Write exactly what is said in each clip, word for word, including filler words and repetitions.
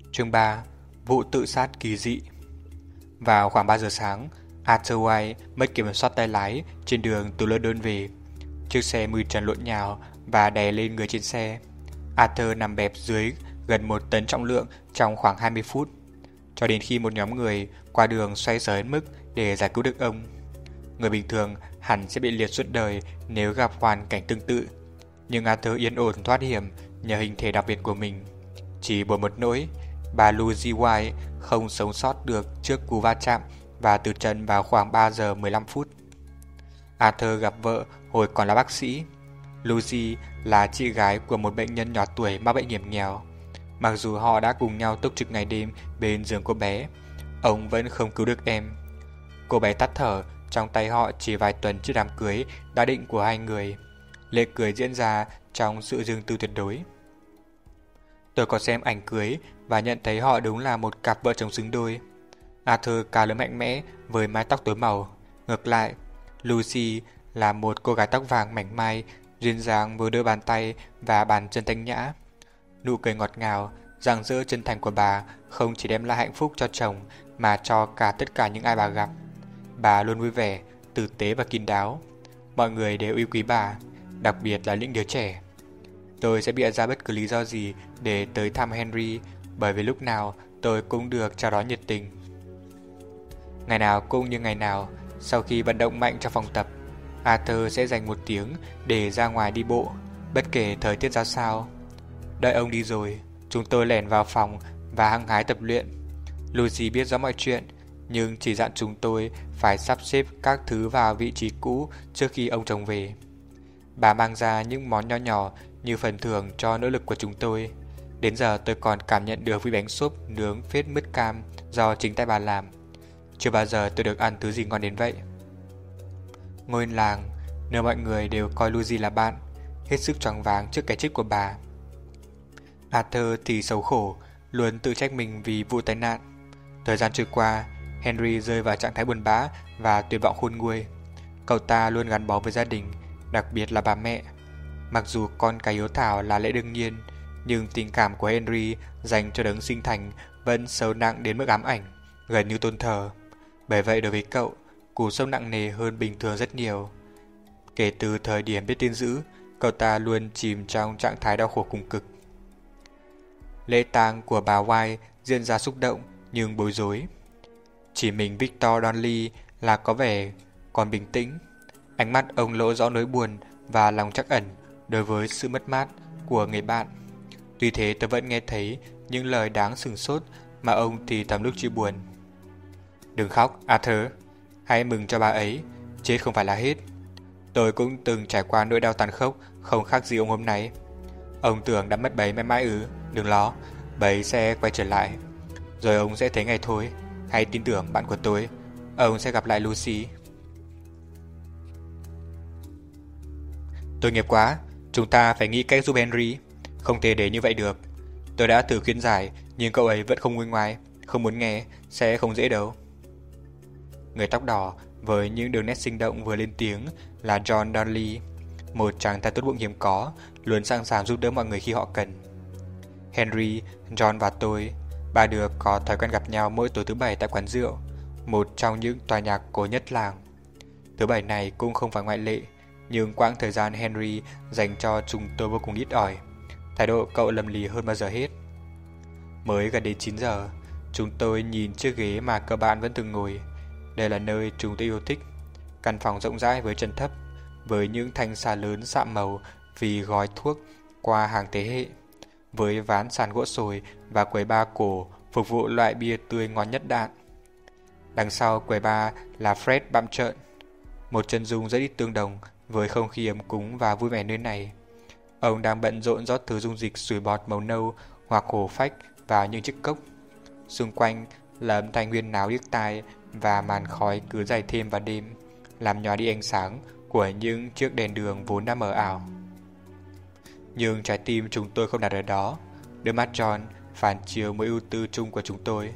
Chương ba. Vụ tự sát kỳ dị. Vào khoảng ba giờ sáng, Arthur White mất kiểm soát tay lái trên đường từ London về. Chiếc xe mui trần lộn nhào và đè lên người trên xe. Arthur nằm bẹp dưới gần một tấn trọng lượng trong khoảng hai mươi phút, cho đến khi một nhóm người qua đường xoay sở hết mức để giải cứu được ông. Người bình thường hẳn sẽ bị liệt suốt đời nếu gặp hoàn cảnh tương tự, nhưng Arthur yên ổn thoát hiểm nhờ hình thể đặc biệt của mình. Chỉ buồn một nỗi, bà Lucy White không sống sót được trước cú va chạm và từ trần vào khoảng ba giờ mười lăm phút. Arthur gặp vợ hồi còn là bác sĩ. Lucy là chị gái của một bệnh nhân nhỏ tuổi mắc bệnh hiểm nghèo. Mặc dù họ đã cùng nhau túc trực ngày đêm bên giường cô bé, ông vẫn không cứu được em. Cô bé tắt thở trong tay họ chỉ vài tuần trước đám cưới đã định của hai người. Lễ cưới diễn ra trong sự riêng tư tuyệt đối. Tôi có xem ảnh cưới và nhận thấy họ đúng là một cặp vợ chồng xứng đôi. Arthur cao lớn mạnh mẽ với mái tóc tối màu. Ngược lại, Lucy là một cô gái tóc vàng mảnh mai, duyên dáng với đôi bàn tay và bàn chân thanh nhã. Nụ cười ngọt ngào, rạng rỡ chân thành của bà không chỉ đem lại hạnh phúc cho chồng mà cho cả tất cả những ai bà gặp. Bà luôn vui vẻ, tử tế và kín đáo. Mọi người đều yêu quý bà, đặc biệt là những đứa trẻ. Tôi sẽ bịa ra bất cứ lý do gì để tới thăm Henry, bởi vì lúc nào tôi cũng được chào đón nhiệt tình. Ngày nào cũng như ngày nào, sau khi vận động mạnh trong phòng tập, Arthur sẽ dành một tiếng để ra ngoài đi bộ, bất kể thời tiết ra sao. Đợi ông đi rồi, chúng tôi lẻn vào phòng và hăng hái tập luyện. Lucy biết rõ mọi chuyện, nhưng chỉ dặn chúng tôi phải sắp xếp các thứ vào vị trí cũ trước khi ông chồng về. Bà mang ra những món nho nhỏ như phần thưởng cho nỗ lực của chúng tôi. Đến giờ tôi còn cảm nhận được vị bánh súp nướng phết mứt cam do chính tay bà làm. Chưa bao giờ tôi được ăn thứ gì ngon đến vậy. Ngôi làng, nơi mọi người đều coi Lucy là bạn, hết sức choáng váng trước cái chết của bà. Arthur thì xấu khổ, luôn tự trách mình vì vụ tai nạn. Thời gian trôi qua, Henry rơi vào trạng thái buồn bã và tuyệt vọng khôn nguôi. Cậu ta luôn gắn bó với gia đình, đặc biệt là bà mẹ. Mặc dù con cái hiếu thảo là lẽ đương nhiên, nhưng tình cảm của Henry dành cho đấng sinh thành vẫn sâu nặng đến mức ám ảnh, gần như tôn thờ. Bởi vậy đối với cậu, cú sốc nặng nề hơn bình thường rất nhiều. Kể từ thời điểm biết tin dữ, cậu ta luôn chìm trong trạng thái đau khổ cùng cực. Lễ tang của bà White diễn ra xúc động nhưng bối rối. Chỉ mình Victor Donnelly là có vẻ còn bình tĩnh. Ánh mắt ông lộ rõ nỗi buồn và lòng trắc ẩn đối với sự mất mát của người bạn. Tuy thế tôi vẫn nghe thấy những lời đáng sửng sốt mà ông thì thầm lúc chia buồn. Đừng khóc, Arthur. Hãy mừng cho bà ấy. Chết không phải là hết. Tôi cũng từng trải qua nỗi đau tàn khốc không khác gì ông hôm nay. Ông tưởng đã mất bấy mãi mãi ư? Đừng lo, bấy sẽ quay trở lại. Rồi ông sẽ thấy ngày thôi. Hãy tin tưởng bạn của tôi. Ông sẽ gặp lại Lucy. Tội nghiệp quá. Chúng ta phải nghĩ cách giúp Henry. Không thể để như vậy được. Tôi đã thử khuyên giải, nhưng cậu ấy vẫn không nguôi ngoai. Không muốn nghe, sẽ không dễ đâu. Người tóc đỏ với những đường nét sinh động vừa lên tiếng là John Donnelly, một chàng trai tốt bụng hiếm có, luôn sẵn sàng giúp đỡ mọi người khi họ cần. Henry, John và tôi, ba đứa có thói quen gặp nhau mỗi tối thứ bảy tại quán rượu, một trong những tòa nhà cổ nhất làng. Thứ bảy này cũng không phải ngoại lệ, nhưng quãng thời gian Henry dành cho chúng tôi vô cùng ít ỏi. Thái độ cậu lầm lì hơn bao giờ hết. Mới gần đến chín giờ, chúng tôi nhìn chiếc ghế mà các bạn vẫn từng ngồi. Đây là nơi chúng tôi yêu thích. Căn phòng rộng rãi với trần thấp, với những thanh xà lớn sạm màu vì gói thuốc qua hàng thế hệ, với ván sàn gỗ sồi và quầy bar cổ phục vụ loại bia tươi ngon nhất đạn. Đằng sau quầy bar là Fred bặm trợn, một chân dung rất ít tương đồng với không khí ấm cúng và vui vẻ nơi này. Ông đang bận rộn rót thứ dung dịch sủi bọt màu nâu hoặc hổ phách vào những chiếc cốc. Xung quanh là âm thanh huyên náo điếc tai và màn khói cứ dày thêm vào đêm, làm nhòa đi ánh sáng của những chiếc đèn đường vốn đã mờ ảo. Nhưng trái tim chúng tôi không đặt ở đó. Đôi mắt John phản chiếu mối ưu tư chung của chúng tôi.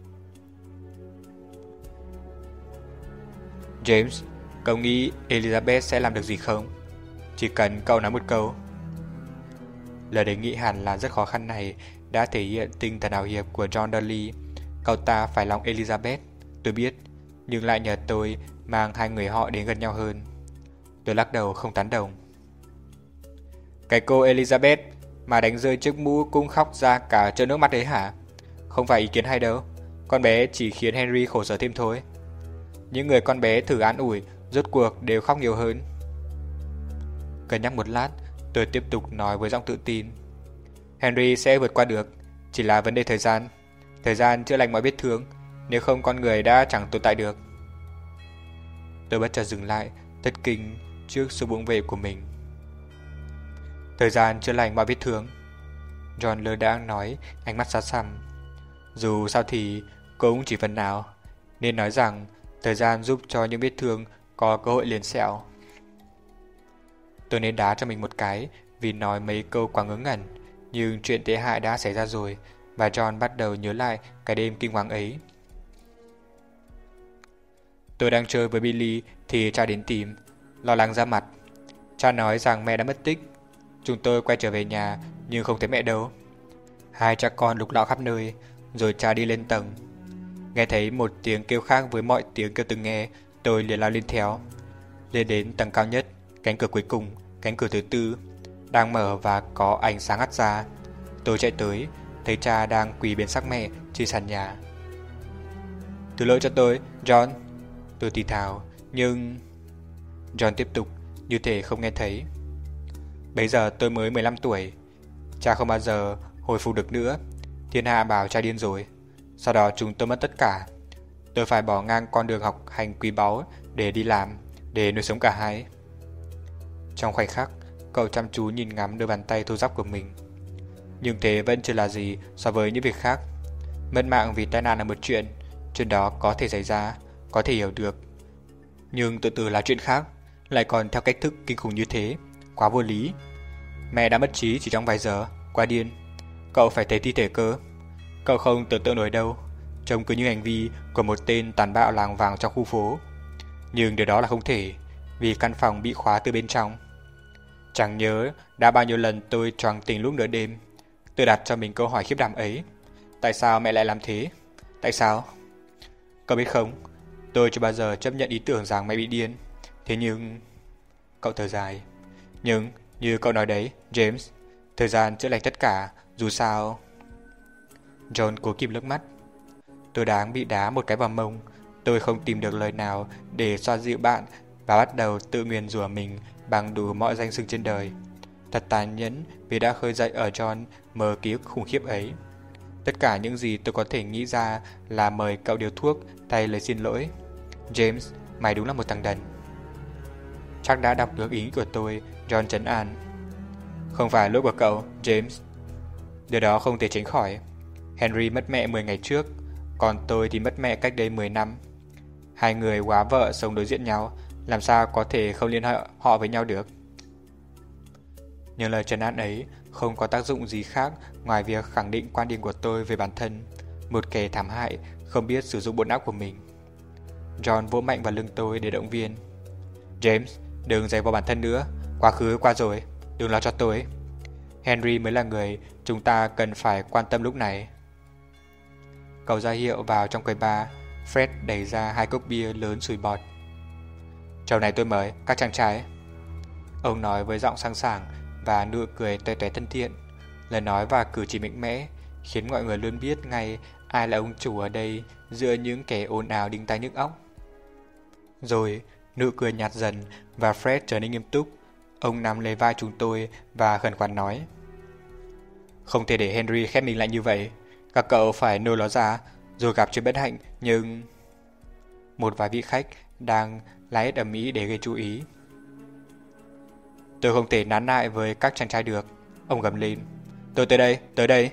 James, cậu nghĩ Elizabeth sẽ làm được gì không? Chỉ cần cậu nói một câu. Lời đề nghị hẳn là rất khó khăn này đã thể hiện tinh thần hào hiệp của John Dudley. Cậu ta phải lòng Elizabeth, tôi biết, nhưng lại nhờ tôi mang hai người họ đến gần nhau hơn. Tôi lắc đầu không tán đồng. Cái cô Elizabeth mà đánh rơi chiếc mũ cũng khóc ra cả trơn nước mắt đấy hả? Không phải ý kiến hay đâu. Con bé chỉ khiến Henry khổ sở thêm thôi. Những người con bé thử an ủi rốt cuộc đều khóc nhiều hơn. Cân nhắc một lát, tôi tiếp tục nói với giọng tự tin. Henry sẽ vượt qua được, chỉ là vấn đề thời gian. Thời gian chữa lành mọi vết thương, nếu không con người đã chẳng tồn tại được. Tôi bất chợt dừng lại, thất kinh trước sự bụng vệ của mình. Thời gian chữa lành mọi vết thương, John lơ đãng nói, ánh mắt xa xăm. Dù sao thì cũng chỉ phần nào, nên nói rằng thời gian giúp cho những vết thương có cơ hội liền sẹo. Tôi nên đá cho mình một cái vì nói mấy câu quá ngớ ngẩn, nhưng chuyện tệ hại đã xảy ra rồi và John bắt đầu nhớ lại cái đêm kinh hoàng ấy. Tôi đang chơi với Billy thì cha đến tìm, lo lắng ra mặt. Cha nói rằng mẹ đã mất tích. Chúng tôi quay trở về nhà nhưng không thấy mẹ đâu. Hai cha con lục lọi khắp nơi, rồi cha đi lên tầng. Nghe thấy một tiếng kêu khác với mọi tiếng kêu từng nghe, tôi liền lao lên theo. Lên đến tầng cao nhất, cánh cửa cuối cùng, cánh cửa thứ tư, đang mở và có ánh sáng hắt ra. Tôi chạy tới, thấy cha đang quỳ bên xác mẹ trên sàn nhà. Thứ lỗi cho tôi, John. Tôi thì thào, nhưng... John tiếp tục, như thể không nghe thấy. Bây giờ tôi mới mười lăm tuổi. Cha không bao giờ hồi phục được nữa. Thiên hạ bảo cha điên rồi. Sau đó chúng tôi mất tất cả. Tôi phải bỏ ngang con đường học hành quý báu để đi làm, để nuôi sống cả hai. Trong khoảnh khắc, cậu chăm chú nhìn ngắm đôi bàn tay thô ráp của mình. Nhưng thế vẫn chưa là gì so với những việc khác. Mất mạng vì tai nạn là một chuyện, chuyện đó có thể xảy ra, có thể hiểu được. Nhưng tự tử là chuyện khác, lại còn theo cách thức kinh khủng như thế, quá vô lý. Mẹ đã mất trí chỉ trong vài giờ, quá điên. Cậu phải thấy thi thể cơ. Cậu không tưởng tượng nổi đâu, trông cứ như hành vi của một tên tàn bạo làng vàng trong khu phố. Nhưng điều đó là không thể, vì căn phòng bị khóa từ bên trong. Chẳng nhớ đã bao nhiêu lần tôi choàng tỉnh lúc nửa đêm. Tôi đặt cho mình câu hỏi khiếp đảm ấy. Tại sao mẹ lại làm thế? Tại sao? Cậu biết không, tôi chưa bao giờ chấp nhận ý tưởng rằng mẹ bị điên. Thế nhưng... Cậu thở dài. Nhưng, như cậu nói đấy, James, thời gian chữa lành tất cả, dù sao... John cố kìm nước mắt. Tôi đáng bị đá một cái vào mông. Tôi không tìm được lời nào để xoa dịu bạn và bắt đầu tự nguyền rủa mình bằng đủ mọi danh xưng trên đời. Thật tàn nhẫn vì đã khơi dậy ở John mờ ký ức khủng khiếp ấy. Tất cả những gì tôi có thể nghĩ ra là mời cậu điều thuốc thay lời xin lỗi. James, mày đúng là một thằng đần. Chắc đã đọc được ý của tôi, John trấn an. Không phải lỗi của cậu, James. Điều đó không thể tránh khỏi. Henry mất mẹ mười ngày trước, còn tôi thì mất mẹ cách đây mười năm. Hai người quá vợ sống đối diện nhau, làm sao có thể không liên hệ họ với nhau được. Nhưng lời trấn an ấy không có tác dụng gì khác ngoài việc khẳng định quan điểm của tôi về bản thân, một kẻ thảm hại không biết sử dụng bộ não của mình. John vỗ mạnh vào lưng tôi để động viên. James, đừng giày vào bản thân nữa, quá khứ qua rồi, đừng lo cho tôi. Henry mới là người chúng ta cần phải quan tâm lúc này. Cậu ra hiệu vào trong quầy bar. Fred đẩy ra hai cốc bia lớn sủi bọt. Chầu này tôi mời các chàng trai. Ông nói với giọng sang sảng và nụ cười toe toét thân thiện. Lời nói và cử chỉ mạnh mẽ khiến mọi người luôn biết ngay ai là ông chủ ở đây giữa những kẻ ồn ào đinh tai nhức óc. Rồi nụ cười nhạt dần và Fred trở nên nghiêm túc. Ông nắm lấy vai chúng tôi và khẩn khoản nói: Không thể để Henry khép mình lại như vậy. Các cậu phải nôi nó ra, rồi gặp chuyện bất hạnh. Nhưng... Một vài vị khách đang la hét ầm ĩ để gây chú ý. Tôi không thể nán lại với các chàng trai được, ông gầm lên. Tôi tới đây, tới đây.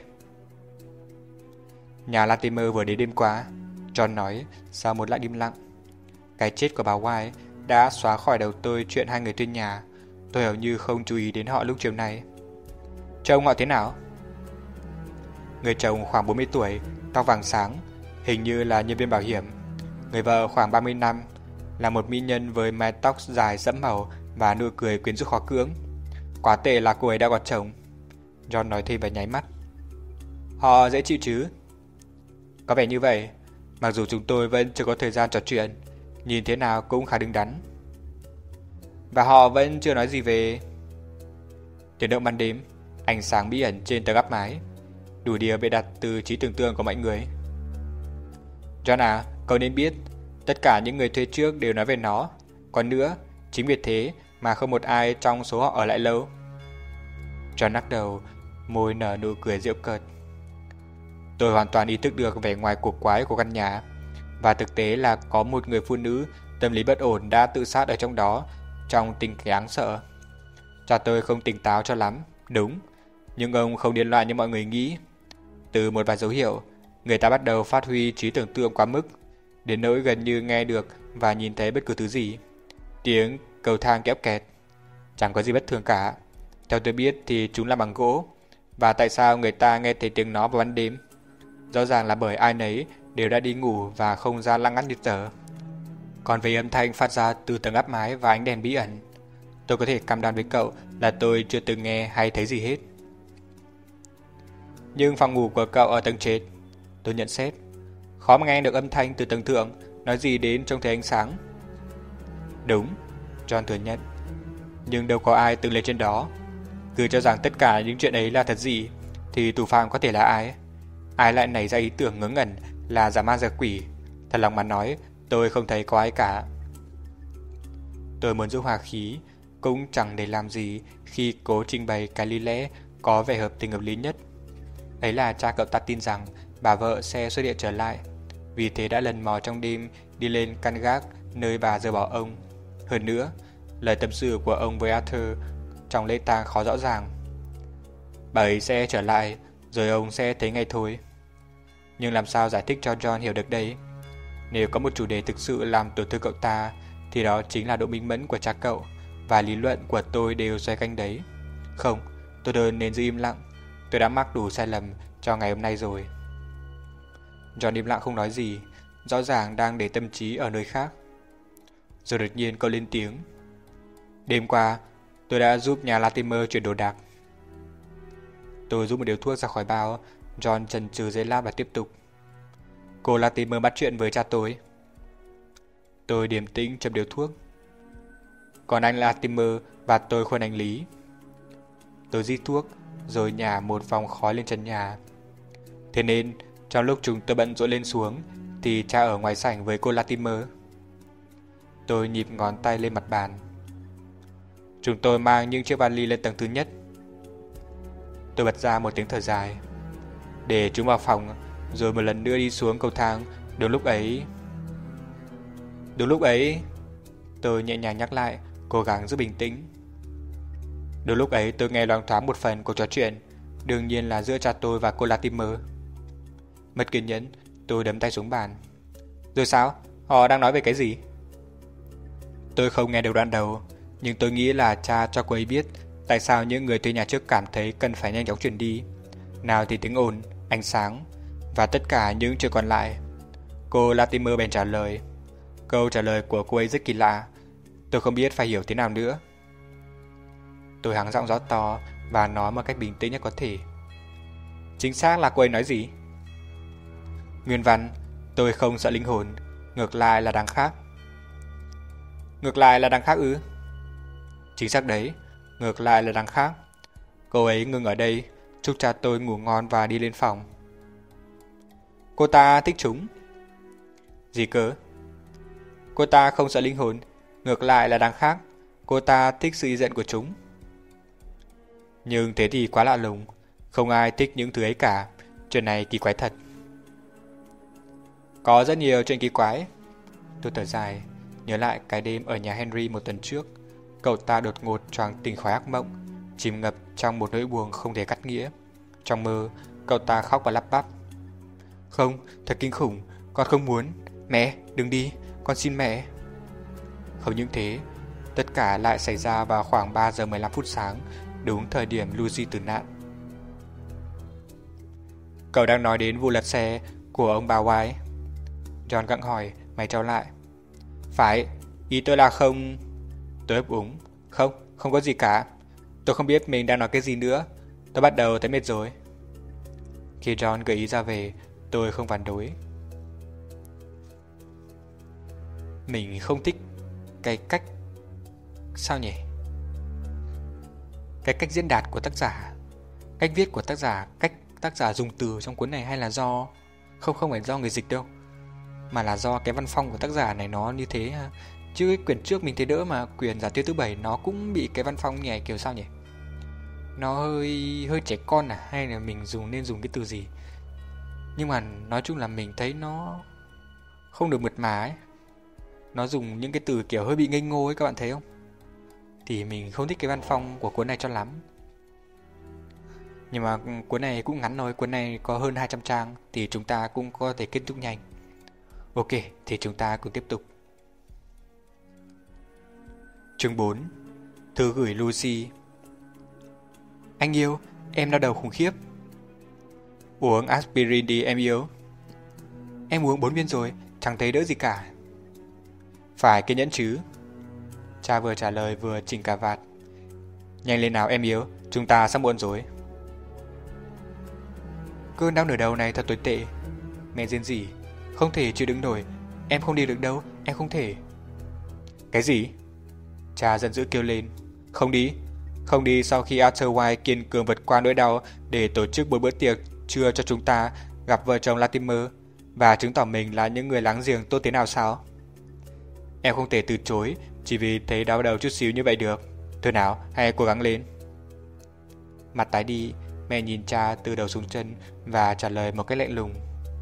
Nhà Latimer vừa đến đêm qua, John nói sau một lát im lặng. Cái chết của bà White đã xóa khỏi đầu tôi chuyện hai người thuê nhà. Tôi hầu như không chú ý đến họ lúc chiều nay. Trông họ thế nào? Người chồng khoảng bốn mươi tuổi, tóc vàng sáng, hình như là nhân viên bảo hiểm. Người vợ khoảng ba mươi năm, là một mỹ nhân với mái tóc dài sẫm màu và nụ cười quyến rũ khó cưỡng. Quá tệ là cô ấy đã có chồng, John nói thêm và nháy mắt. Họ dễ chịu chứ? Có vẻ như vậy, mặc dù chúng tôi vẫn chưa có thời gian trò chuyện, nhìn thế nào cũng khá đứng đắn. Và họ vẫn chưa nói gì về tiếng động ban đêm, ánh sáng bí ẩn trên tầng áp mái, đủ điều bịa đặt từ trí tưởng tượng của mọi người. John à, cậu nên biết, tất cả những người thuê trước đều nói về nó. Còn nữa, chính vì thế mà không một ai trong số họ ở lại lâu. John lắc đầu, môi nở nụ cười giễu cợt. Tôi hoàn toàn ý thức được vẻ ngoài cổ quái của căn nhà, và thực tế là có một người phụ nữ tâm lý bất ổn đã tự sát ở trong đó, trong tình cảnh đáng sợ. Cha tôi không tỉnh táo cho lắm, đúng, nhưng ông không điên loạn như mọi người nghĩ. Từ một vài dấu hiệu, người ta bắt đầu phát huy trí tưởng tượng quá mức, đến nỗi gần như nghe được và nhìn thấy bất cứ thứ gì. Tiếng cầu thang kéo kẹt, chẳng có gì bất thường cả. Theo tôi biết thì chúng là bằng gỗ. Và tại sao người ta nghe thấy tiếng nó vào ban đêm? Rõ ràng là bởi ai nấy đều đã đi ngủ và không ra lăng ngắt như tờ. Còn về âm thanh phát ra từ tầng áp mái và ánh đèn bí ẩn, tôi có thể cam đoan với cậu là tôi chưa từng nghe hay thấy gì hết. Nhưng phòng ngủ của cậu ở tầng trệt, tôi nhận xét. Khó mà nghe được âm thanh từ tầng thượng, nói gì đến trông thấy ánh sáng. Đúng, John thừa nhận. Nhưng đâu có ai từng lên trên đó. Cứ cho rằng tất cả những chuyện ấy là thật gì, thì thủ phạm có thể là ai? Ai lại nảy ra ý tưởng ngớ ngẩn là giả ma giả quỷ? Thật lòng mà nói, tôi không thấy có ai cả. Tôi muốn giữ hòa khí, cũng chẳng để làm gì khi cố trình bày cái lý lẽ có vẻ hợp tình hợp lý nhất. Ấy là cha cậu ta tin rằng bà vợ sẽ xuất hiện trở lại, vì thế đã lần mò trong đêm đi lên căn gác nơi bà rời bỏ ông. Hơn nữa, lời tâm sự của ông với Arthur trong lễ tang khó rõ ràng. Bà ấy sẽ trở lại, rồi ông sẽ thấy ngay thôi. Nhưng làm sao giải thích cho John hiểu được đây? Nếu có một chủ đề thực sự làm tổn thương cậu ta, thì đó chính là độ minh mẫn của cha cậu, và lý luận của tôi đều xoay quanh đấy. Không, tôi đơn nên giữ im lặng. Tôi đã mắc đủ sai lầm cho ngày hôm nay rồi. John im lặng không nói gì, rõ ràng đang để tâm trí ở nơi khác. Rồi đột nhiên cậu lên tiếng. Đêm qua, tôi đã giúp nhà Latimer chuyển đồ đạc. Tôi rút một điếu thuốc ra khỏi bao. John chần chừ giây lát và tiếp tục. Cô Latimer bắt chuyện với cha tôi. Tôi điềm tĩnh châm điếu thuốc. Còn anh Latimer và tôi khuyên anh Lý. Tôi rít thuốc, rồi nhả một vòng khói lên trần nhà. Thế nên, trong lúc chúng tôi bận rộn lên xuống, thì cha ở ngoài sảnh với cô Latimer. Tôi nhịp ngón tay lên mặt bàn. Chúng tôi mang những chiếc vali lên tầng thứ nhất. Tôi bật ra một tiếng thở dài. Để chúng vào phòng, rồi một lần nữa đi xuống cầu thang. Đúng lúc ấy... Đúng lúc ấy... Tôi nhẹ nhàng nhắc lại, cố gắng giữ bình tĩnh. Đúng lúc ấy tôi nghe loáng thoáng một phần cuộc trò chuyện, đương nhiên là giữa cha tôi và cô Latimer. Mất kiên nhẫn, tôi đấm tay xuống bàn. Rồi sao? Họ đang nói về cái gì? Tôi không nghe được đoạn đầu, nhưng tôi nghĩ là cha cho cô ấy biết tại sao những người thuê nhà trước cảm thấy cần phải nhanh chóng chuyển đi. Nào thì tiếng ồn, ánh sáng và tất cả những chuyện còn lại. Cô Latimer bèn trả lời. Câu trả lời của cô ấy rất kỳ lạ. Tôi không biết phải hiểu thế nào nữa. Tôi hắng giọng rõ to và nói một cách bình tĩnh nhất có thể. Chính xác là cô ấy nói gì? Nguyên văn, tôi không sợ linh hồn, ngược lại là đáng khác. Ngược lại là đáng khác ư? Chính xác đấy, ngược lại là đáng khác. Cô ấy ngừng ở đây, chúc cha tôi ngủ ngon và đi lên phòng. Cô ta thích chúng. Gì cơ? Cô ta không sợ linh hồn, ngược lại là đáng khác. Cô ta thích sự y giận của chúng. Nhưng thế thì quá lạ lùng. Không ai thích những thứ ấy cả. Chuyện này kỳ quái thật. Có rất nhiều chuyện kỳ quái. Tôi thở dài, nhớ lại cái đêm ở nhà Henry một tuần trước. Cậu ta đột ngột choàng tỉnh khỏi ác mộng, chìm ngập trong một nỗi buồn không thể cắt nghĩa. Trong mơ, cậu ta khóc và lắp bắp. Không, thật kinh khủng, con không muốn. Mẹ, đừng đi, con xin mẹ. Không những thế, tất cả lại xảy ra vào khoảng ba giờ mười lăm phút sáng, đúng thời điểm Lucy tử nạn. Cậu đang nói đến vụ lật xe của ông bà White. John gặng hỏi, mày trao lại. Phải, ý tôi là không... Tôi ấp úng. Không, không có gì cả. Tôi không biết mình đang nói cái gì nữa. Tôi bắt đầu thấy mệt rồi. Khi John gợi ý ra về, tôi không phản đối. Mình không thích cái cách... Sao nhỉ? Cái cách diễn đạt của tác giả, cách viết của tác giả, cách tác giả dùng từ trong cuốn này, hay là do... Không, không phải do người dịch đâu, mà là do cái văn phong của tác giả này nó như thế. Chứ cái quyển trước mình thấy đỡ, mà quyển Giả Tiêu thứ bảy nó cũng bị cái văn phong như này, kiểu sao nhỉ? Nó hơi hơi trẻ con à, hay là mình dùng nên dùng cái từ gì? Nhưng mà nói chung là mình thấy nó không được mượt mà ấy. Nó dùng những cái từ kiểu hơi bị ngây ngô ấy, các bạn thấy không? Thì mình không thích cái văn phong của cuốn này cho lắm. Nhưng mà cuốn này cũng ngắn thôi, cuốn này có hơn hai trăm trang, thì chúng ta cũng có thể kết thúc nhanh. Ok, thì chúng ta cùng tiếp tục. Chương bốn. Thư gửi Lucy. Anh yêu, em đau đầu khủng khiếp. Uống aspirin đi em yêu. Em uống bốn viên rồi, chẳng thấy đỡ gì cả. Phải kiên nhẫn chứ. Cha vừa trả lời vừa chỉnh cà vạt. Nhanh lên nào em yêu, chúng ta sắp muộn rồi. Cơn đau nửa đầu này thật tồi tệ. Mẹ rên rỉ. Không thể chịu đựng nổi. Em không đi được đâu, em không thể. Cái gì? Cha giận dữ kêu lên. Không đi. Không đi sau khi Arthur White kiên cường vượt qua nỗi đau để tổ chức một bữa tiệc trưa cho chúng ta gặp vợ chồng Latimer và chứng tỏ mình là những người láng giềng tốt thế nào sao? Em không thể từ chối chỉ vì thấy đau đầu chút xíu như vậy được. Thôi nào, hãy cố gắng lên. Mặt tái đi, mẹ nhìn cha từ đầu xuống chân và trả lời một cách lạnh lùng.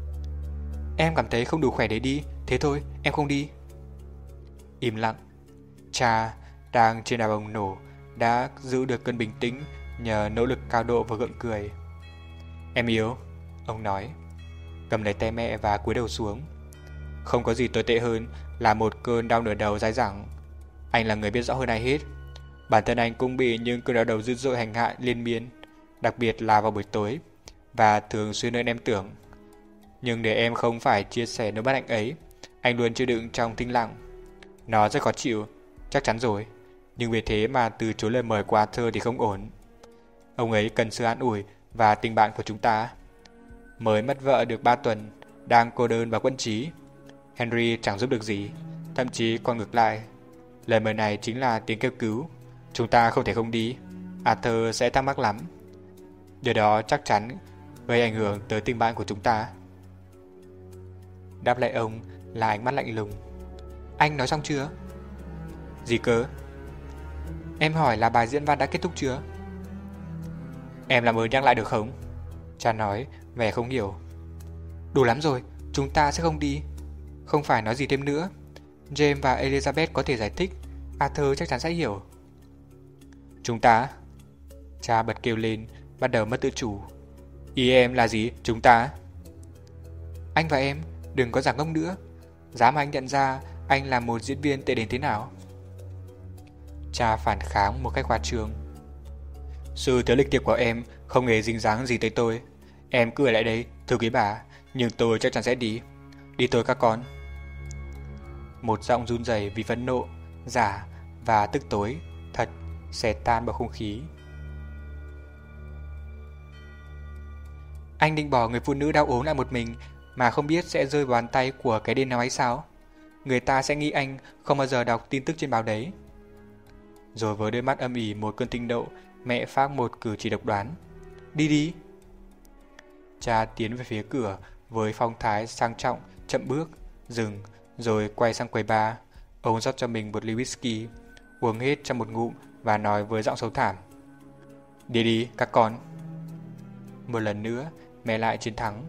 Em cảm thấy không đủ khỏe để đi, thế thôi, em không đi. Im lặng. Cha, đang trên đà bồng nổ, đã giữ được cơn bình tĩnh nhờ nỗ lực cao độ và gượng cười. Em yêu, ông nói, cầm lấy tay mẹ và cúi đầu xuống. Không có gì tồi tệ hơn là một cơn đau nửa đầu dai dẳng. Anh là người biết rõ hơn ai hết. Bản thân anh cũng bị những cơn đau đầu dữ dội hành hạ liên miên, đặc biệt là vào buổi tối, và thường xuyên hơn em tưởng. Nhưng để em không phải chia sẻ nỗi bất hạnh ấy, anh luôn chịu đựng trong thinh lặng. Nó rất khó chịu, chắc chắn rồi, nhưng vì thế mà từ chối lời mời của Arthur thì không ổn. Ông ấy cần sự an ủi và tình bạn của chúng ta. Mới mất vợ được ba tuần, đang cô đơn và quẫn trí. Henry chẳng giúp được gì, thậm chí còn ngược lại. Lời mời này chính là tiếng kêu cứu. Chúng ta không thể không đi. Arthur sẽ thắc mắc lắm. Điều đó chắc chắn gây ảnh hưởng tới tình bạn của chúng ta. Đáp lại ông là ánh mắt lạnh lùng. Anh nói xong chưa? Gì cơ? Em hỏi là bài diễn văn đã kết thúc chưa? Em làm ơn nhắc lại được không? Cha nói, vẻ không hiểu. Đủ lắm rồi, chúng ta sẽ không đi. Không phải nói gì thêm nữa. James và Elizabeth có thể giải thích. Arthur chắc chắn sẽ hiểu. Chúng ta? Cha bật kêu lên, bắt đầu mất tự chủ. Ý em là gì? Chúng ta? Anh và em, đừng có giả ngốc nữa. Giá mà anh nhận ra anh là một diễn viên tệ đến thế nào? Cha phản kháng một cách khoa trương. Sự thiếu lịch tiệp của em không hề dính dáng gì tới tôi. Em cứ ở lại đây, thưa quý bà, nhưng tôi chắc chắn sẽ đi. Đi thôi các con. Một giọng run rẩy vì phẫn nộ, giả và tức tối, thật, xẻ tan bầu không khí. Anh định bỏ người phụ nữ đau ốm lại một mình mà không biết sẽ rơi vào bàn tay của cái đêm nào ấy sao? Người ta sẽ nghĩ anh không bao giờ đọc tin tức trên báo đấy. Rồi với đôi mắt âm ỉ một cơn tinh độ, mẹ phác một cử chỉ độc đoán. Đi đi. Cha tiến về phía cửa với phong thái sang trọng, chậm bước, dừng, rồi quay sang quầy bar. Ông rót cho mình một ly whisky, uống hết trong một ngụm và nói với giọng xấu thảm. Đi đi, các con. Một lần nữa, mẹ lại chiến thắng.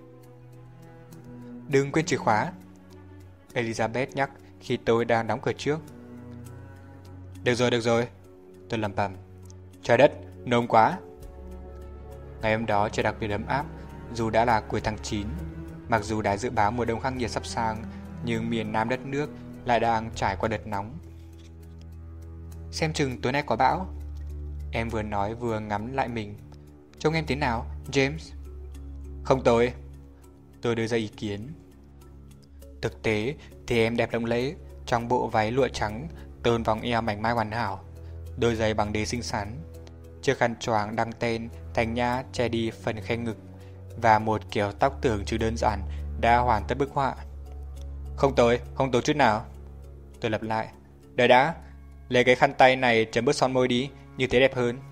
Đừng quên chìa khóa, Elizabeth nhắc khi tôi đang đóng cửa trước. Được rồi, được rồi, tôi lẩm bẩm. Trời đất, nồm quá. Ngày hôm đó trời đặc biệt ấm áp, dù đã là cuối tháng chín. Mặc dù đã dự báo mùa đông khắc nghiệt sắp sang, nhưng miền Nam đất nước lại đang trải qua đợt nóng. Xem chừng tối nay có bão, em vừa nói vừa ngắm lại mình. Trông em thế nào, James? Không tồi, tôi đưa ra ý kiến. Thực tế thì em đẹp lộng lẫy trong bộ váy lụa trắng, tôn vòng eo mảnh mai hoàn hảo, đôi giày bằng đế xinh xắn, chiếc khăn choàng đăng tên thanh nhã che đi phần khe ngực và một kiểu tóc tưởng chừng đơn giản đã hoàn tất bức họa. Không tồi, không tồi chút nào. Tôi lặp lại. Đợi đã, lấy cái khăn tay này chấm bớt son môi đi, như thế đẹp hơn.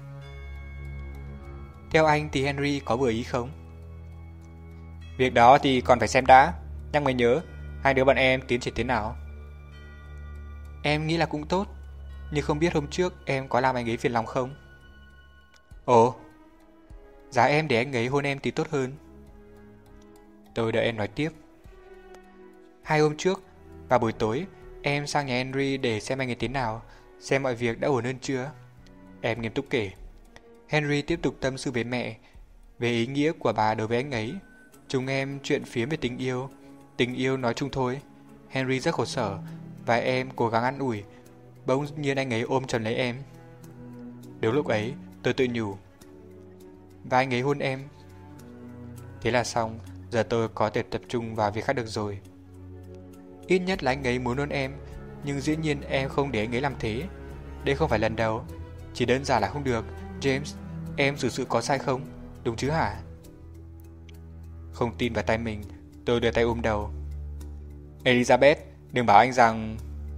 Theo anh thì Henry có vừa ý không? Việc đó thì còn phải xem đã. Nhưng mới nhớ, hai đứa bọn em tiến triển thế nào? Em nghĩ là cũng tốt, nhưng không biết hôm trước em có làm anh ấy phiền lòng không? Ồ, giá em để anh ấy hôn em thì tốt hơn. Tôi đợi em nói tiếp. Hai hôm trước, vào buổi tối, em sang nhà Henry để xem anh ấy thế nào, xem mọi việc đã ổn hơn chưa. Em nghiêm túc kể. Henry tiếp tục tâm sự với mẹ về ý nghĩa của bà đối với anh ấy. Chúng em chuyện phiếm về tình yêu. Tình yêu nói chung thôi. Henry rất khổ sở và em cố gắng an ủi. Bỗng nhiên anh ấy ôm chầm lấy em. Đúng lúc ấy tôi tự nhủ, và anh ấy hôn em. Thế là xong. Giờ tôi có thể tập trung vào việc khác được rồi. Ít nhất là anh ấy muốn hôn em, nhưng dĩ nhiên em không để anh ấy làm thế. Đây không phải lần đầu. Chỉ đơn giản là không được. James, em xử sự có sai không? Đúng chứ hả? Không tin vào tay mình, tôi đưa tay ôm đầu. Elizabeth, đừng bảo anh rằng...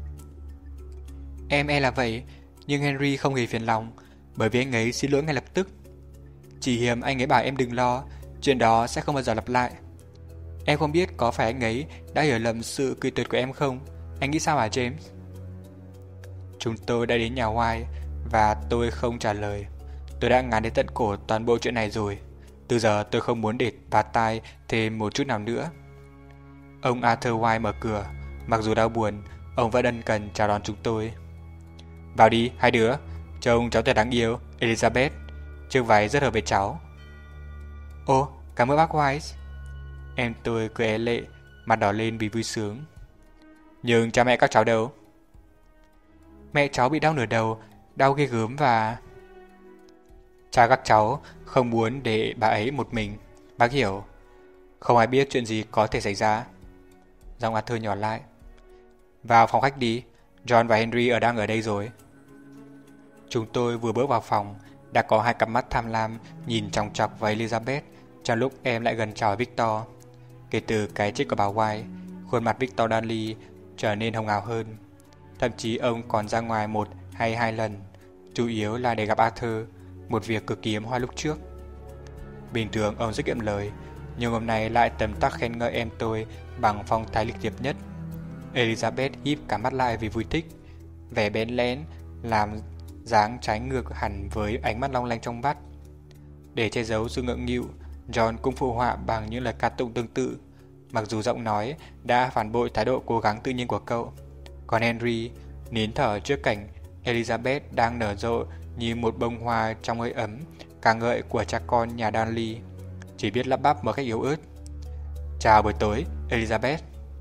Em e là vậy, nhưng Henry không hề phiền lòng, bởi vì anh ấy xin lỗi ngay lập tức. Chỉ hiềm anh ấy bảo em đừng lo, chuyện đó sẽ không bao giờ lặp lại. Em không biết có phải anh ấy đã hiểu lầm sự kỳ tuyệt của em không? Anh nghĩ sao hả James? Chúng tôi đã đến nhà White và tôi không trả lời. Tôi đã ngán đến tận cổ toàn bộ chuyện này rồi. Từ giờ tôi không muốn để vào tai thêm một chút nào nữa. Ông Arthur White mở cửa. Mặc dù đau buồn, ông vẫn ân cần chào đón chúng tôi. Vào đi, hai đứa. Trông cháu thật đáng yêu, Elizabeth. Chiếc váy rất hợp với cháu. Ồ, cảm ơn bác White. Em tôi cười é lệ, mặt đỏ lên vì vui sướng. Nhưng cha mẹ các cháu đâu? Mẹ cháu bị đau nửa đầu, đau ghê gớm và... Cha các cháu không muốn để bà ấy một mình. Bác hiểu. Không ai biết chuyện gì có thể xảy ra. Giọng Arthur nhỏ lại. Vào phòng khách đi. John và Henry ở đang ở đây rồi. Chúng tôi vừa bước vào phòng, đã có hai cặp mắt tham lam nhìn chòng chọc vào Elizabeth trong lúc em lại gần chào Victor. Kể từ cái chết của bà White, khuôn mặt Victor Darnley trở nên hồng hào hơn. Thậm chí ông còn ra ngoài một hay hai lần, chủ yếu là để gặp Arthur, một việc cực kỳ hiếm hoi lúc trước. Bình thường ông rất kiệm lời, nhưng hôm nay lại tấm tắc khen ngợi em tôi bằng phong thái lịch thiệp nhất. Elizabeth híp cả mắt lại vì vui thích, vẻ bén lén làm dáng trái ngược hẳn với ánh mắt long lanh trong vắt. Để che giấu sự ngượng nghịu, John cũng phụ họa bằng những lời ca tụng tương tự, mặc dù giọng nói đã phản bội thái độ cố gắng tự nhiên của cậu. Còn Henry nín thở trước cảnh Elizabeth đang nở rộ như một bông hoa trong hơi ấm ca ngợi của cha con nhà Darnley, chỉ biết lắp bắp một cách yếu ớt. Chào buổi tối, Elizabeth.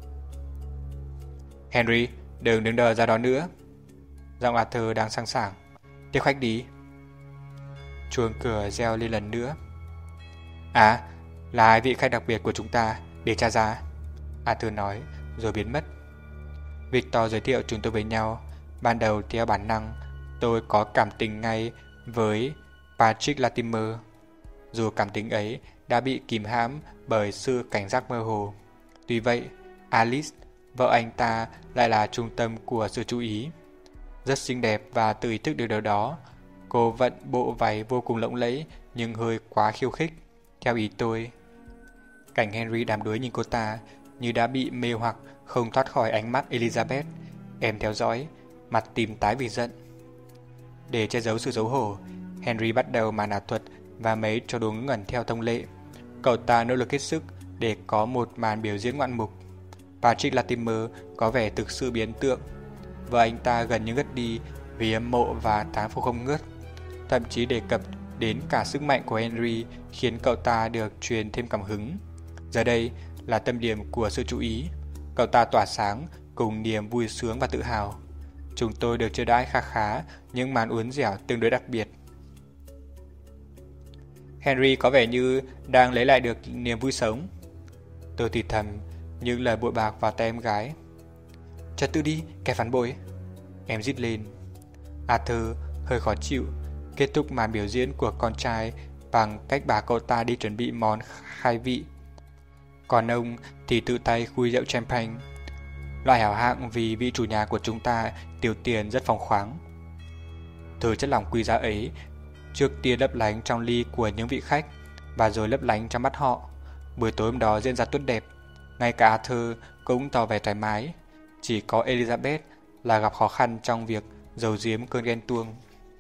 Henry, đừng đứng đờ ra đó nữa. Giọng Arthur đang sẵn sàng. Tiếp khách đi. Chuông cửa reo lên lần nữa. À, là hai vị khách đặc biệt của chúng ta, để tra ra. Arthur nói, rồi biến mất. Victor giới thiệu chúng tôi với nhau. Ban đầu theo bản năng, tôi có cảm tình ngay với Patrick Latimer, dù cảm tình ấy đã bị kìm hãm bởi sự cảnh giác mơ hồ. Tuy vậy, Alice, vợ anh ta, lại là trung tâm của sự chú ý. Rất xinh đẹp và tự ý thức được điều đó. Cô vận bộ váy vô cùng lộng lẫy nhưng hơi quá khiêu khích, theo ý tôi. Cảnh Henry đám đuối nhìn cô ta như đã bị mê hoặc không thoát khỏi ánh mắt Elizabeth. Em theo dõi, mặt tím tái vì giận. Để che giấu sự xấu hổ, Henry bắt đầu màn ảo thuật và mấy trò đùa ngớ ngẩn theo thông lệ. Cậu ta nỗ lực hết sức để có một màn biểu diễn ngoạn mục. Patrick Latimer có vẻ thực sự biến tượng. Vợ anh ta gần như ngất đi vì hâm mộ và tán phục không ngớt. Thậm chí đề cập đến cả sức mạnh của Henry khiến cậu ta được truyền thêm cảm hứng. Giờ đây là tâm điểm của sự chú ý. Cậu ta tỏa sáng cùng niềm vui sướng và tự hào. Chúng tôi được chiêu đãi khá khá những màn uốn dẻo tương đối đặc biệt. Henry có vẻ như đang lấy lại được niềm vui sống. Tôi thì thầm những lời bội bạc vào tay em gái. Trật tự đi, kẻ phản bội. Em rít lên. Arthur hơi khó chịu kết thúc màn biểu diễn của con trai bằng cách bảo cậu ta đi chuẩn bị món khai vị. Còn ông thì tự tay khui rượu champagne, loại hảo hạng vì vị chủ nhà của chúng ta tiêu tiền rất phóng khoáng. Thứ chất lỏng quý giá ấy trước tiên lấp lánh trong ly của những vị khách và rồi lấp lánh trong mắt họ. Buổi tối hôm đó diễn ra tốt đẹp, ngay cả Arthur cũng tỏ vẻ thoải mái. Chỉ có Elizabeth là gặp khó khăn trong việc giấu giếm cơn ghen tuông.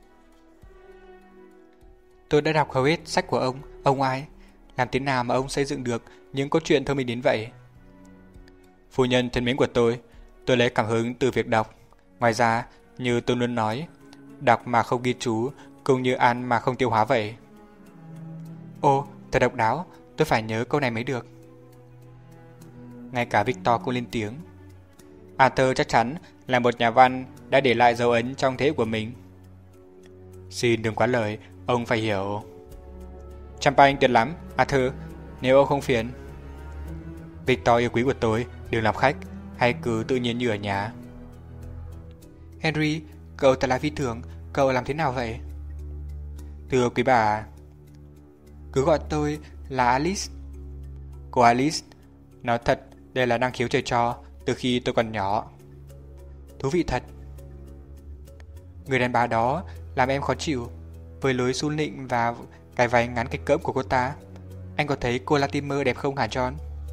Tôi đã đọc hầu hết sách của ông, ông ai? Làm thế nào mà ông xây dựng được những câu chuyện thơ mình đến vậy? Phu nhân thân mến của tôi, tôi lấy cảm hứng từ việc đọc. Ngoài ra, như tôi luôn nói, đọc mà không ghi chú cũng như ăn mà không tiêu hóa vậy. Ồ, thật độc đáo, tôi phải nhớ câu này mới được. Ngay cả Victor cũng lên tiếng. Arthur chắc chắn là một nhà văn đã để lại dấu ấn trong thế hệ của mình. Xin đừng quá lời, ông phải hiểu. Champagne tuyệt lắm, Arthur, nếu ông không phiền. Victor yêu quý của tôi, đừng làm khách, hay cứ tự nhiên như ở nhà. Henry, cậu thật là phi thường, cậu làm thế nào vậy? Thưa quý bà, cứ gọi tôi là Alice. Cô Alice, nói thật, đây là năng khiếu trời cho từ khi tôi còn nhỏ. Thú vị thật. Người đàn bà đó làm em khó chịu với lối xu nịnh và cái váy ngắn kịch cỡm của cô ta. Anh có thấy cô Latimer đẹp không hả John?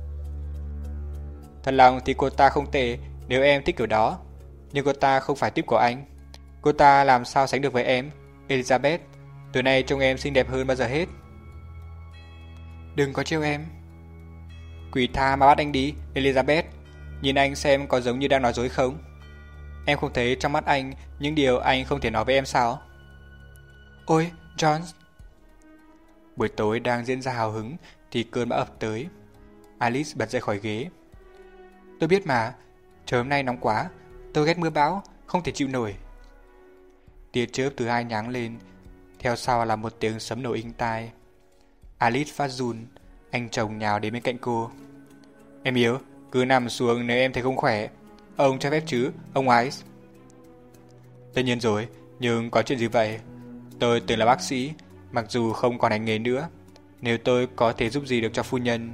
Thật lòng thì cô ta không tệ nếu em thích kiểu đó, nhưng cô ta không phải tiếp của anh. Cô ta làm sao sánh được với em, Elizabeth. Tối nay trông em xinh đẹp hơn bao giờ hết. Đừng có trêu em. Quỷ tha mà bắt anh đi, Elizabeth. Nhìn anh xem có giống như đang nói dối không? Em không thấy trong mắt anh những điều anh không thể nói với em sao? Ôi, John. Buổi tối đang diễn ra hào hứng thì cơn bão ập tới. Alice bật dậy khỏi ghế. Tôi biết mà, trời hôm nay nóng quá, tôi ghét mưa bão, không thể chịu nổi. Tia chớp thứ hai nháng lên, theo sau là một tiếng sấm nổ inh tai. Alice phát run, anh chồng nhào đến bên cạnh cô. Em yêu, cứ nằm xuống nếu em thấy không khỏe. Ông cho phép chứ, ông Wise. Tất nhiên rồi, nhưng có chuyện gì vậy? Tôi từng là bác sĩ, mặc dù không còn hành nghề nữa. Nếu tôi có thể giúp gì được cho phu nhân?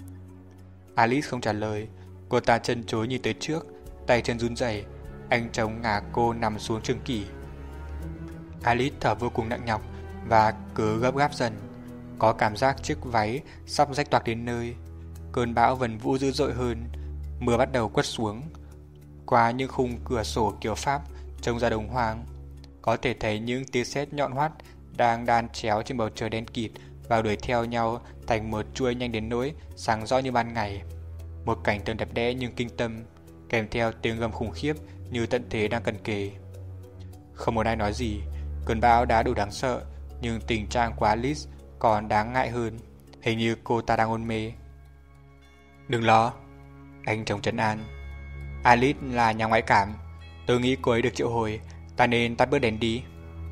Alice không trả lời. Cô ta chân chối nhìn tới trước, tay chân run rẩy. Anh chồng ngả cô nằm xuống trường kỷ. Alice thở vô cùng nặng nhọc và cứ gấp gáp dần. Có cảm giác chiếc váy sắp rách toạc đến nơi. Cơn bão vần vũ dữ dội hơn. Mưa bắt đầu quất xuống. Qua những khung cửa sổ kiểu Pháp trông ra đồng hoang, có thể thấy những tia sét nhọn hoắt đang đan chéo trên bầu trời đen kịt và đuổi theo nhau thành một chuỗi nhanh đến nỗi sáng rõ như ban ngày. Một cảnh tượng đẹp đẽ nhưng kinh tâm, kèm theo tiếng gầm khủng khiếp như tận thế đang cận kề. Không một ai nói gì. Cơn bão đã đủ đáng sợ, nhưng tình trạng của Alice còn đáng ngại hơn. Hình như cô ta đang hôn mê. Đừng lo, anh chồng trấn an. Alice là nhà ngoại cảm. Tôi nghĩ cô ấy được triệu hồi. Ta nên tắt bớt đèn đi.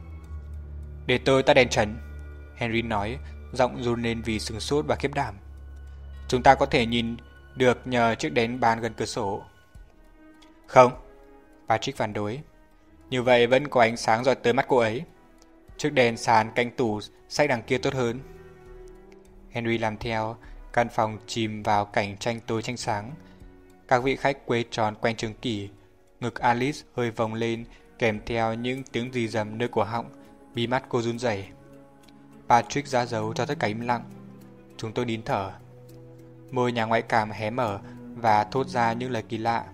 Để tôi tắt đèn trần, Henry nói, giọng run lên vì sửng sốt và khiếp đảm. Chúng ta có thể nhìn được nhờ chiếc đèn bàn gần cửa sổ. Không, Patrick phản đối. Như vậy vẫn có ánh sáng dọi tới mắt cô ấy. Chiếc đèn sàn cạnh tủ sách đằng kia tốt hơn. Henry làm theo. Căn phòng chìm vào cảnh tranh tối tranh sáng. Các vị khách quay tròn quanh trường kỷ. Ngực Alice hơi vòng lên, kèm theo những tiếng rì rầm nơi cổ họng. Mí mắt cô run rẩy. Patrick ra dấu cho tất cả im lặng. Chúng tôi nín thở. Môi nhà ngoại cảm hé mở và thốt ra những lời kỳ lạ.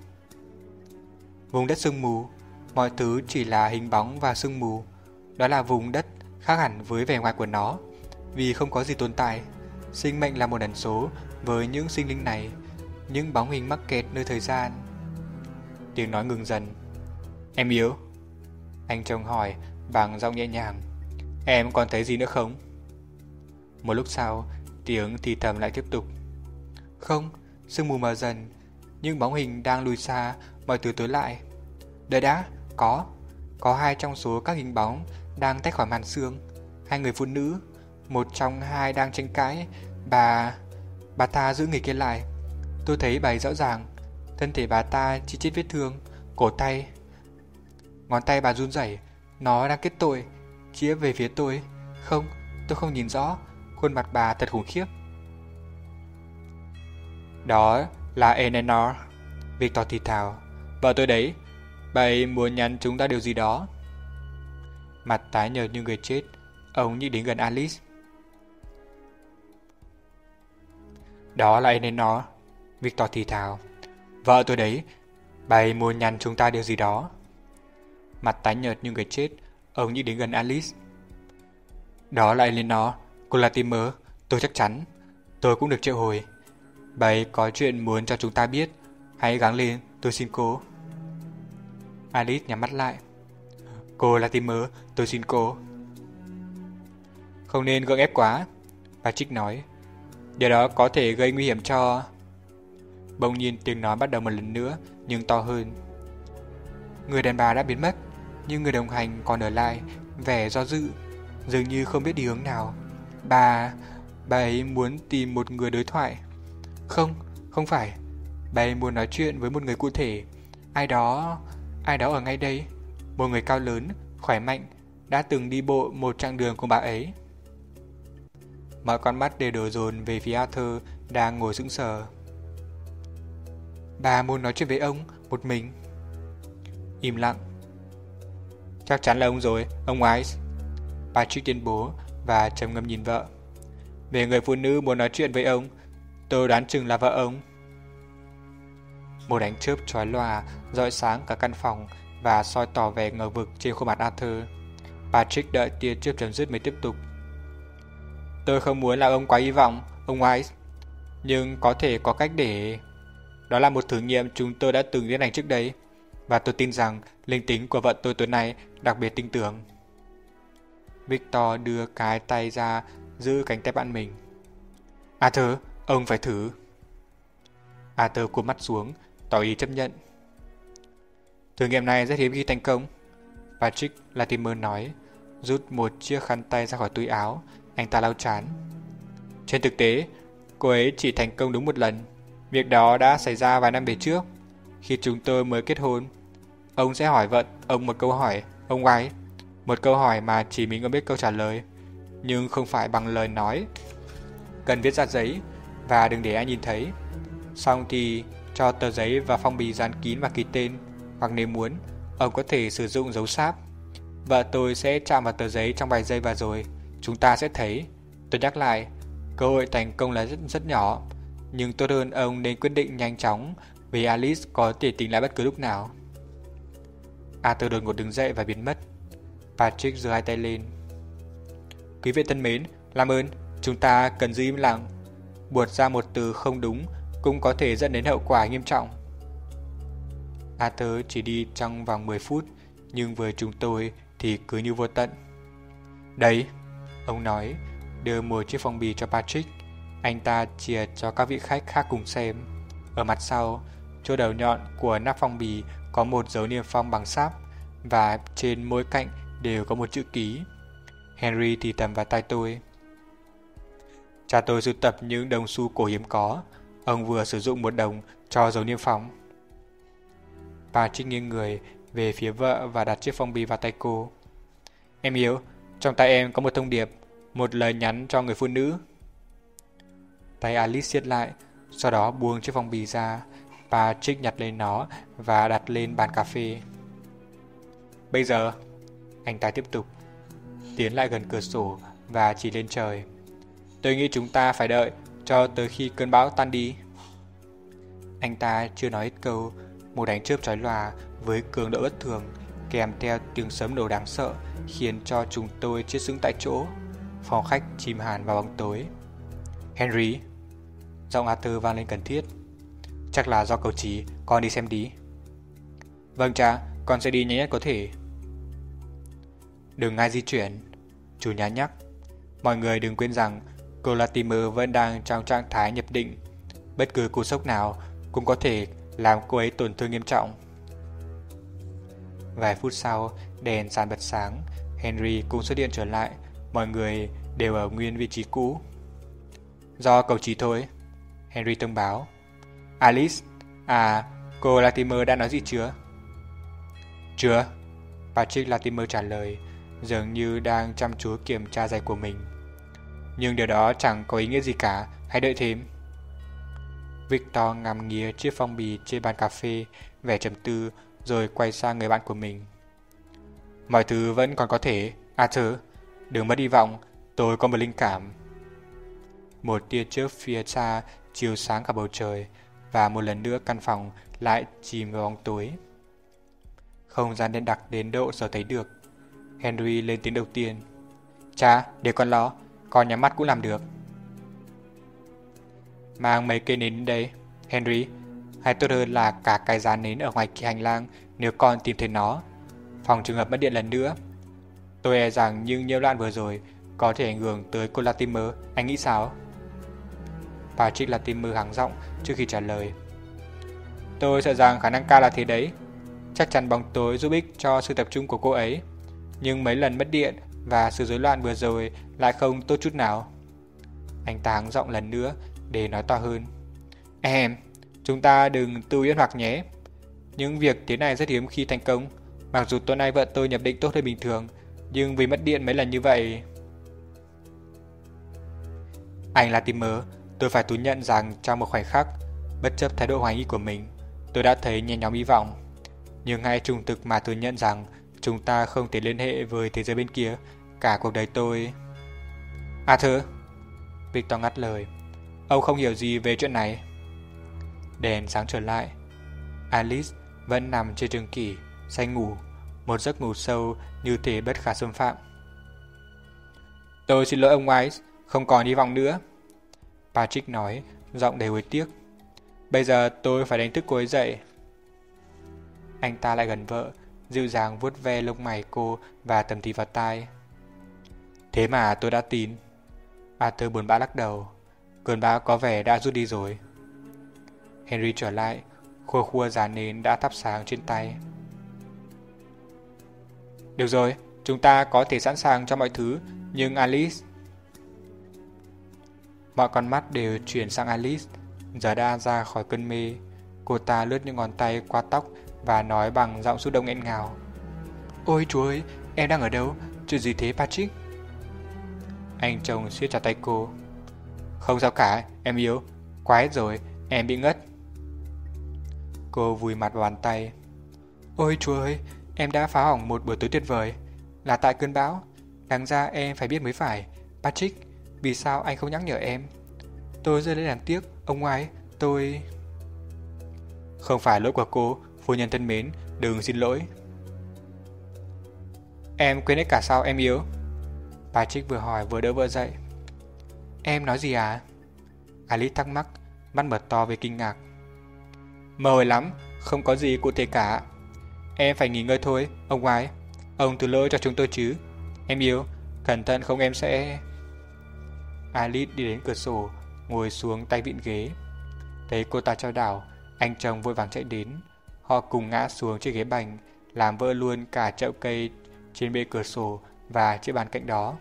Vùng đất sương mù. Mọi thứ chỉ là hình bóng và sương mù. Đó là vùng đất khác hẳn với vẻ ngoài của nó, vì không có gì tồn tại. Sinh mệnh là một ẩn số với những sinh linh này, những bóng hình mắc kẹt nơi thời gian. Tiếng nói ngừng dần. Em yêu? Anh chồng hỏi bằng giọng nhẹ nhàng. Em còn thấy gì nữa không? Một lúc sau, tiếng thì thầm lại tiếp tục. Không, sương mù mờ dần, những bóng hình đang lùi xa, mọi thứ tối lại. Đợi đã, có Có hai trong số các hình bóng đang tách khỏi màn sương. Hai người phụ nữ. Một trong hai đang tranh cãi. Bà... Bà ta giữ người kia lại. Tôi thấy bà ấy rõ ràng. Thân thể bà ta chỉ chết vết thương. Cổ tay. Ngón tay bà run rẩy. Nó đang kết tội. Chĩa về phía tôi. Không, tôi không nhìn rõ, khuôn mặt bà thật khủng khiếp. Đó là Eleanor, Victor thì thào. Vợ tôi đấy, bà ấy muốn nhắn chúng ta điều gì đó. Mặt tái nhợt như người chết, ông nhích đến gần Alice. Đó là Eleanor, Victor thì thào. Vợ tôi đấy, bà ấy muốn nhắn chúng ta điều gì đó. Mặt tái nhợt như người chết, ông nhích đến gần Alice. Đó là Eleanor, cô Latimer, tôi chắc chắn. Tôi cũng được triệu hồi. Bà ấy có chuyện muốn cho chúng ta biết. Hãy gắng lên, tôi xin cô. Alice nhắm mắt lại. Cô Latimer, tôi xin cô. Không nên gượng ép quá, Patrick nói. Điều đó có thể gây nguy hiểm cho... Bỗng nhiên tiếng nói bắt đầu một lần nữa, nhưng to hơn. Người đàn bà đã biến mất, nhưng người đồng hành còn ở lại, vẻ do dự, dường như không biết đi hướng nào. Bà... bà ấy muốn tìm một người đối thoại. Không, không phải. Bà ấy muốn nói chuyện với một người cụ thể. Ai đó... ai đó ở ngay đây. Một người cao lớn, khỏe mạnh, đã từng đi bộ một chặng đường cùng bà ấy. Mọi con mắt đều đổ dồn về phía Arthur đang ngồi sững sờ. Bà muốn nói chuyện với ông, một mình. Im lặng. Chắc chắn là ông rồi, ông Wise, Patrick tuyên bố và trầm ngâm nhìn vợ. Về người phụ nữ muốn nói chuyện với ông, tôi đoán chừng là vợ ông. Một ánh chớp chói lòa rọi sáng cả căn phòng và soi tỏ vẻ ngờ vực trên khuôn mặt Arthur. Patrick đợi tia chớp chấm dứt mới tiếp tục. Tôi không muốn làm ông quá hy vọng, ông Wise, nhưng có thể có cách để... Đó là một thử nghiệm chúng tôi đã từng tiến hành trước đây, và tôi tin rằng linh tính của vợ tôi tối nay đặc biệt tinh tưởng. Victor đưa cái tay ra giữ cánh tay bạn mình. Arthur, ông phải thử. Arthur cúi mắt xuống, tỏ ý chấp nhận. Thử nghiệm này rất hiếm khi thành công, Patrick Latimer nói, rút một chiếc khăn tay ra khỏi túi áo. Anh ta lau trán. Trên thực tế, cô ấy chỉ thành công đúng một lần. Việc đó đã xảy ra vài năm về trước, khi chúng tôi mới kết hôn. Ông sẽ hỏi vợ ông một câu hỏi, ông White. Một câu hỏi mà chỉ mình ông biết câu trả lời, nhưng không phải bằng lời nói. Cần viết ra giấy, và đừng để ai nhìn thấy. Xong thì cho tờ giấy và phong bì dán kín và ký tên, hoặc nếu muốn, ông có thể sử dụng dấu sáp. Vợ tôi sẽ chạm vào tờ giấy trong vài giây và rồi chúng ta sẽ thấy. Tôi nhắc lại, cơ hội thành công là rất, rất nhỏ, nhưng tốt hơn ông nên quyết định nhanh chóng, vì Alice có thể tỉnh lại bất cứ lúc nào. Arthur đột ngột đứng dậy và biến mất. Patrick giơ hai tay lên. Quý vị thân mến, làm ơn, chúng ta cần giữ im lặng. Buột ra một từ không đúng cũng có thể dẫn đến hậu quả nghiêm trọng. Arthur chỉ đi trong vòng mười phút, nhưng với chúng tôi thì cứ như vô tận. Đấy, ông nói, đưa một chiếc phong bì cho Patrick. Anh ta chia cho các vị khách khác cùng xem. Ở mặt sau, chỗ đầu nhọn của nắp phong bì có một dấu niêm phong bằng sáp, và trên mỗi cạnh đều có một chữ ký. Henry thì thầm vào tai tôi. Cha tôi sưu tập những đồng xu cổ hiếm có. Ông vừa sử dụng một đồng cho dấu niêm phong. Patrick nghiêng người về phía vợ và đặt chiếc phong bì vào tay cô. Em yêu, trong tay em có một thông điệp, một lời nhắn cho người phụ nữ. Tay Alice siết lại, sau đó buông chiếc phong bì ra. Patrick nhặt lên nó và đặt lên bàn cà phê. Bây giờ, anh ta tiếp tục, tiến lại gần cửa sổ và chỉ lên trời. Tôi nghĩ chúng ta phải đợi cho tới khi cơn bão tan đi. Anh ta chưa nói hết câu, một ánh chớp chói lòa với cường độ bất thường kèm theo tiếng sấm nổ đáng sợ khiến cho chúng tôi chết sững tại chỗ. Phòng khách chìm hẳn vào bóng tối. Henry, giọng Arthur vang lên cần thiết. Chắc là do cầu trí, con đi xem đi. Vâng cha, con sẽ đi nhanh nhất có thể. Đừng ai di chuyển, chủ nhà nhắc. Mọi người đừng quên rằng cô Latimer vẫn đang trong trạng thái nhập định. Bất cứ cú sốc nào cũng có thể làm cô ấy tổn thương nghiêm trọng. Vài phút sau, đèn sàn bật sáng. Henry cũng xuất hiện trở lại. Mọi người đều ở nguyên vị trí cũ. Do cầu trí thôi, Henry thông báo. Alice, à, cô Latimer đã nói gì chưa? Chưa, Patrick Latimer trả lời, dường như đang chăm chú kiểm tra giày của mình. nhưng điều đó chẳng có ý nghĩa gì cả, hãy đợi thêm. Victor ngắm nghía chiếc phong bì trên bàn cà phê, vẻ trầm tư, rồi quay sang người bạn của mình. Mọi thứ vẫn còn có thể, Arthur, đừng mất hy vọng, tôi có một linh cảm. Một tia chớp phía xa chiếu sáng cả bầu trời, và một lần nữa căn phòng lại chìm vào bóng tối. Không gian đen đặc đến độ giờ thấy được. Henry lên tiếng đầu tiên. Cha, để con lo, con nhắm mắt cũng làm được. Mang mấy cây nến đến đây, Henry, hay tốt hơn là cả cái giá nến ở ngoài kia hành lang nếu con tìm thấy nó. Phòng trường hợp mất điện lần nữa. Tôi e rằng những nhiễu loạn vừa rồi có thể ảnh hưởng tới cô Latimer, anh nghĩ sao? Patrick Latimer hắng giọng trước khi trả lời. Tôi sợ rằng khả năng cao là thế đấy. Chắc chắn bóng tối giúp ích cho sự tập trung của cô ấy. Nhưng mấy lần mất điện và sự rối loạn vừa rồi lại không tốt chút nào. Anh ta hắng giọng lần nữa để nói to hơn. Em, chúng ta đừng tự uyên hoặc nhé. Những việc thế này rất hiếm khi thành công. Mặc dù tối nay vợ tôi nhập định tốt hơn bình thường, nhưng vì mất điện mấy lần như vậy... Anh Latimer, tôi phải thú nhận rằng trong một khoảnh khắc, bất chấp thái độ hoài nghi của mình, tôi đã thấy nhen nhóm hy vọng. Nhưng hãy trung thực mà thừa nhận rằng chúng ta không thể liên hệ với thế giới bên kia. Cả cuộc đời tôi... Arthur, Victor ngắt lời. Ông không hiểu gì về chuyện này. Đèn sáng trở lại. Alice vẫn nằm trên trường kỷ, say ngủ, một giấc ngủ sâu như thể bất khả xâm phạm. Tôi xin lỗi ông White, không còn hy vọng nữa, Patrick nói, giọng đầy hối tiếc. Bây giờ tôi phải đánh thức cô ấy dậy. Anh ta lại gần vợ, dịu dàng vuốt ve lông mày cô và tầm thì vào tai. Thế mà tôi đã tin. Arthur buồn bã lắc đầu. Cơn bão có vẻ đã rút đi rồi. Henry trở lại, khua khua giá nến đã thắp sáng trên tay. Được rồi, chúng ta có thể sẵn sàng cho mọi thứ, nhưng Alice... Mọi con mắt đều chuyển sang Alice, giờ đã ra khỏi cơn mê. Cô ta lướt những ngón tay qua tóc và nói bằng giọng xúc động nghẹn ngào. Ôi chúa ơi, em đang ở đâu? Chuyện gì thế Patrick? Anh chồng siết chặt tay cô. Không sao cả, em yêu. Quá hết rồi, em bị ngất. Cô vùi mặt vào bàn tay. Ôi chúa ơi, em đã phá hỏng một buổi tối tuyệt vời. Là tại cơn bão. Đáng ra em phải biết mới phải. Patrick, vì sao anh không nhắc nhở em? Tôi rất lấy làm tiếc, ông ngoại, tôi... Không phải lỗi của cô, phu nhân thân mến, đừng xin lỗi. Em quên hết cả sao em yêu? Patrick vừa hỏi vừa đỡ vợ dậy. Em nói gì à? Alice thắc mắc, mắt mở to về kinh ngạc. Mờ hồi lắm, không có gì cụ thể cả. Em phải nghỉ ngơi thôi, ông ngoại. Ông thứ lỗi cho chúng tôi chứ. Em yêu, cẩn thận không em sẽ... Alice đi đến cửa sổ, ngồi xuống tay vịn ghế. Thấy cô ta trao đảo, anh chồng vội vàng chạy đến. Họ cùng ngã xuống chiếc ghế bành, làm vỡ luôn cả chậu cây trên bệ cửa sổ và chiếc bàn cạnh đó.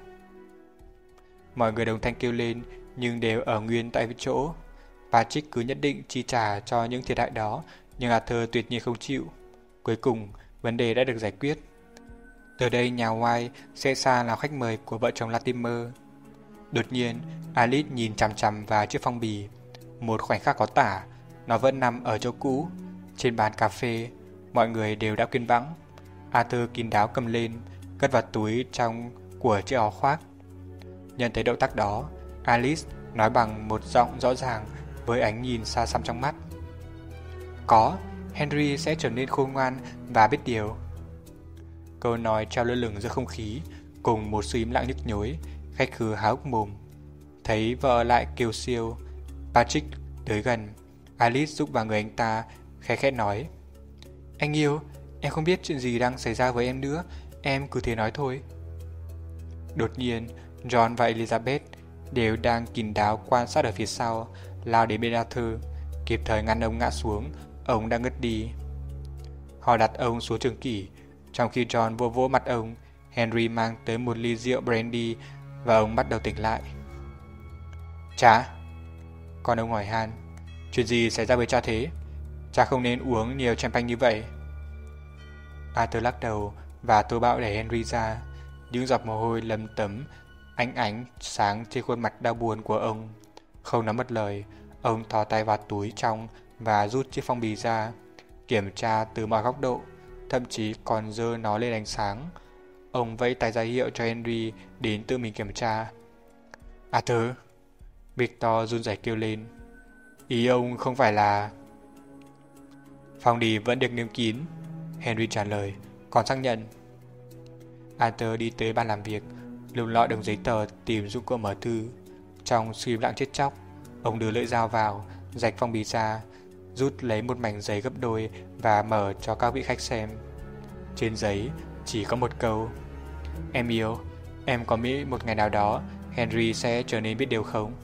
Mọi người đồng thanh kêu lên, nhưng đều ở nguyên tại chỗ. Patrick cứ nhất định chi trả cho những thiệt hại đó, nhưng Arthur tuyệt nhiên không chịu. Cuối cùng, vấn đề đã được giải quyết. Từ đây nhà White sẽ sang là khách mời của vợ chồng Latimer. Đột nhiên, Alice nhìn chằm chằm vào chiếc phong bì. Một khoảnh khắc có tả, nó vẫn nằm ở chỗ cũ. Trên bàn cà phê, mọi người đều đã quên vắng. Arthur kín đáo cầm lên, cất vào túi trong của chiếc áo khoác. Nhận thấy động tác đó, Alice nói bằng một giọng rõ ràng với ánh nhìn xa xăm trong mắt. Có, Henry sẽ trở nên khôn ngoan và biết điều. Câu nói treo lơ lửng giữa không khí, cùng một sự im lặng nhức nhối. Khách khứa há hốc mồm. Thấy vợ lại kêu siêu, Patrick tới gần. Alice rúc vào người anh ta, khẽ khẽ nói. Anh yêu, em không biết chuyện gì đang xảy ra với em nữa. Em cứ thế nói thôi. Đột nhiên, John và Elizabeth đều đang kín đáo quan sát ở phía sau, lao đến bên Arthur, kịp thời ngăn ông ngã xuống. Ông đang ngất đi. Họ đặt ông xuống trường kỷ. Trong khi John vô vỗ mặt ông, Henry mang tới một ly rượu brandy và ông bắt đầu tỉnh lại. Cha, con ông hỏi han, chuyện gì xảy ra với cha thế? Cha không nên uống nhiều champagne như vậy. Arthur lắc đầu và thô bạo đẩy Henry ra. Những giọt mồ hôi lấm tấm Ánh ánh sáng trên khuôn mặt đau buồn của ông. Không nói mất lời, ông thò tay vào túi trong và rút chiếc phong bì ra, kiểm tra từ mọi góc độ, thậm chí còn giơ nó lên ánh sáng. Ông vẫy tay ra hiệu cho Henry đến tự mình kiểm tra. Arthur, Victor run rẩy kêu lên. Ý ông không phải là... Phong bì vẫn được niêm kín, Henry trả lời, còn xác nhận. Arthur đi tới bàn làm việc, lục lọi đống giấy tờ tìm dụng cụ mở thư. Trong sự im lặng chết chóc, ông đưa lưỡi dao vào, rạch phong bì ra, rút lấy một mảnh giấy gấp đôi và mở cho các vị khách xem. Trên giấy chỉ có một câu: Em yêu, em có nghĩ một ngày nào đó Henry sẽ trở nên biết điều không?